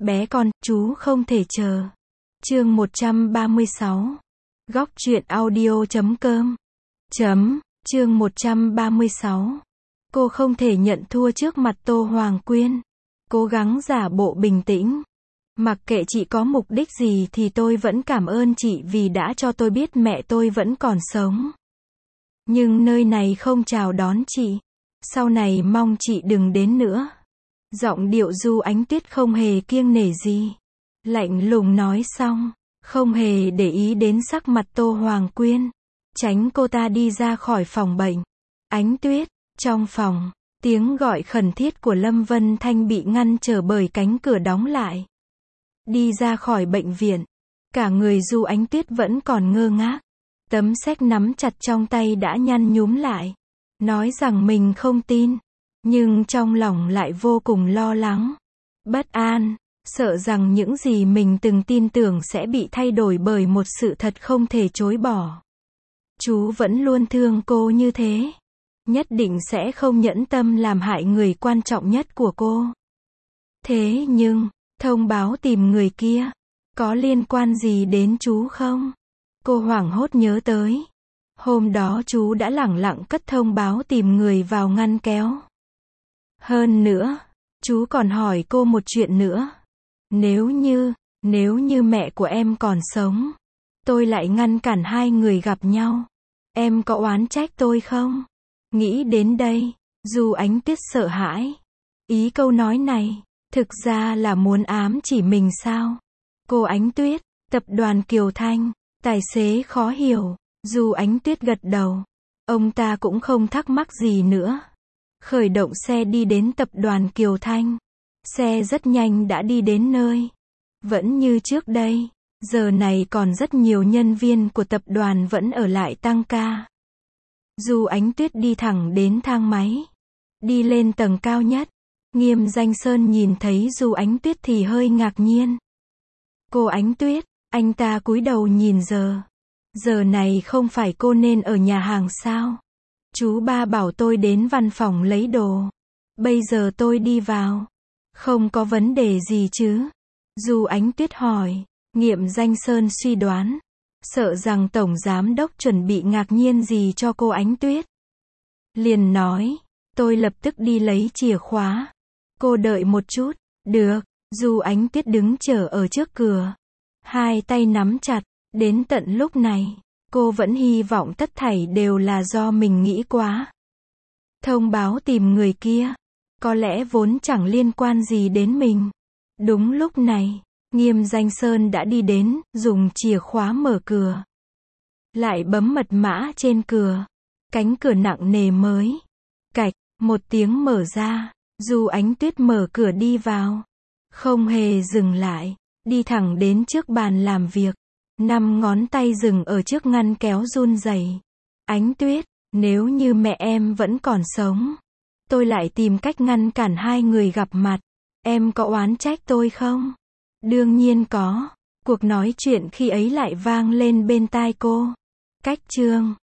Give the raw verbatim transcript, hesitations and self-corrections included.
Bé con, chú không thể chờ. Chương một trăm ba mươi sáu. Góc truyện audio chấm com. Chấm, chương một trăm ba mươi sáu. Cô không thể nhận thua trước mặt Tô Hoàng Quyên. Cố gắng giả bộ bình tĩnh. Mặc kệ chị có mục đích gì thì tôi vẫn cảm ơn chị vì đã cho tôi biết mẹ tôi vẫn còn sống. Nhưng nơi này không chào đón chị. Sau này mong chị đừng đến nữa. Giọng điệu Du Ánh Tuyết không hề kiêng nể gì. Lạnh lùng nói xong, không hề để ý đến sắc mặt Tô Hoàng Quyên. Tránh cô ta đi ra khỏi phòng bệnh. Ánh Tuyết, trong phòng, tiếng gọi khẩn thiết của Lâm Vân Thanh bị ngăn trở bởi cánh cửa đóng lại. Đi ra khỏi bệnh viện, cả người Du Ánh Tuyết vẫn còn ngơ ngác. Tấm séc nắm chặt trong tay đã nhăn nhúm lại. Nói rằng mình không tin, nhưng trong lòng lại vô cùng lo lắng, bất an, sợ rằng những gì mình từng tin tưởng sẽ bị thay đổi bởi một sự thật không thể chối bỏ. Chú vẫn luôn thương cô như thế. Nhất định sẽ không nhẫn tâm làm hại người quan trọng nhất của cô. Thế nhưng, thông báo tìm người kia, có liên quan gì đến chú không? Cô hoảng hốt nhớ tới. Hôm đó chú đã lẳng lặng cất thông báo tìm người vào ngăn kéo. Hơn nữa, chú còn hỏi cô một chuyện nữa. Nếu như, nếu như mẹ của em còn sống, tôi lại ngăn cản hai người gặp nhau, em có oán trách tôi không? Nghĩ đến đây, Du Ánh Tuyết sợ hãi. Ý câu nói này, thực ra là muốn ám chỉ mình sao? Cô Ánh Tuyết, tập đoàn Kiều Thanh, tài xế khó hiểu. Du Ánh Tuyết gật đầu. Ông ta cũng không thắc mắc gì nữa. Khởi động xe đi đến tập đoàn Kiều Thanh. Xe rất nhanh đã đi đến nơi. Vẫn như trước đây, giờ này còn rất nhiều nhân viên của tập đoàn vẫn ở lại tăng ca. Du Ánh Tuyết đi thẳng đến thang máy. Đi lên tầng cao nhất. Nghiêm Danh Sơn nhìn thấy Du Ánh Tuyết thì hơi ngạc nhiên. Cô Ánh Tuyết, anh ta cúi đầu nhìn giờ. Giờ này không phải cô nên ở nhà hàng sao? Chú ba bảo tôi đến văn phòng lấy đồ. Bây giờ tôi đi vào. Không có vấn đề gì chứ? Du Ánh Tuyết hỏi. Nghiêm Danh Sơn suy đoán. Sợ rằng Tổng Giám Đốc chuẩn bị ngạc nhiên gì cho cô Ánh Tuyết. Liền nói. Tôi lập tức đi lấy chìa khóa. Cô đợi một chút. Được. Du Ánh Tuyết đứng chờ ở trước cửa. Hai tay nắm chặt. Đến tận lúc này, cô vẫn hy vọng tất thảy đều là do mình nghĩ quá. Thông báo tìm người kia, có lẽ vốn chẳng liên quan gì đến mình. Đúng lúc này, Nghiêm Danh Sơn đã đi đến, dùng chìa khóa mở cửa. Lại bấm mật mã trên cửa. Cánh cửa nặng nề mới. Cạch, một tiếng mở ra. Du Ánh Tuyết mở cửa đi vào. Không hề dừng lại, đi thẳng đến trước bàn làm việc. Năm ngón tay dừng ở trước ngăn kéo run rẩy. Ánh Tuyết, nếu như mẹ em vẫn còn sống, tôi lại tìm cách ngăn cản hai người gặp mặt, em có oán trách tôi không? Đương nhiên có. Cuộc nói chuyện khi ấy lại vang lên bên tai cô. Cách chương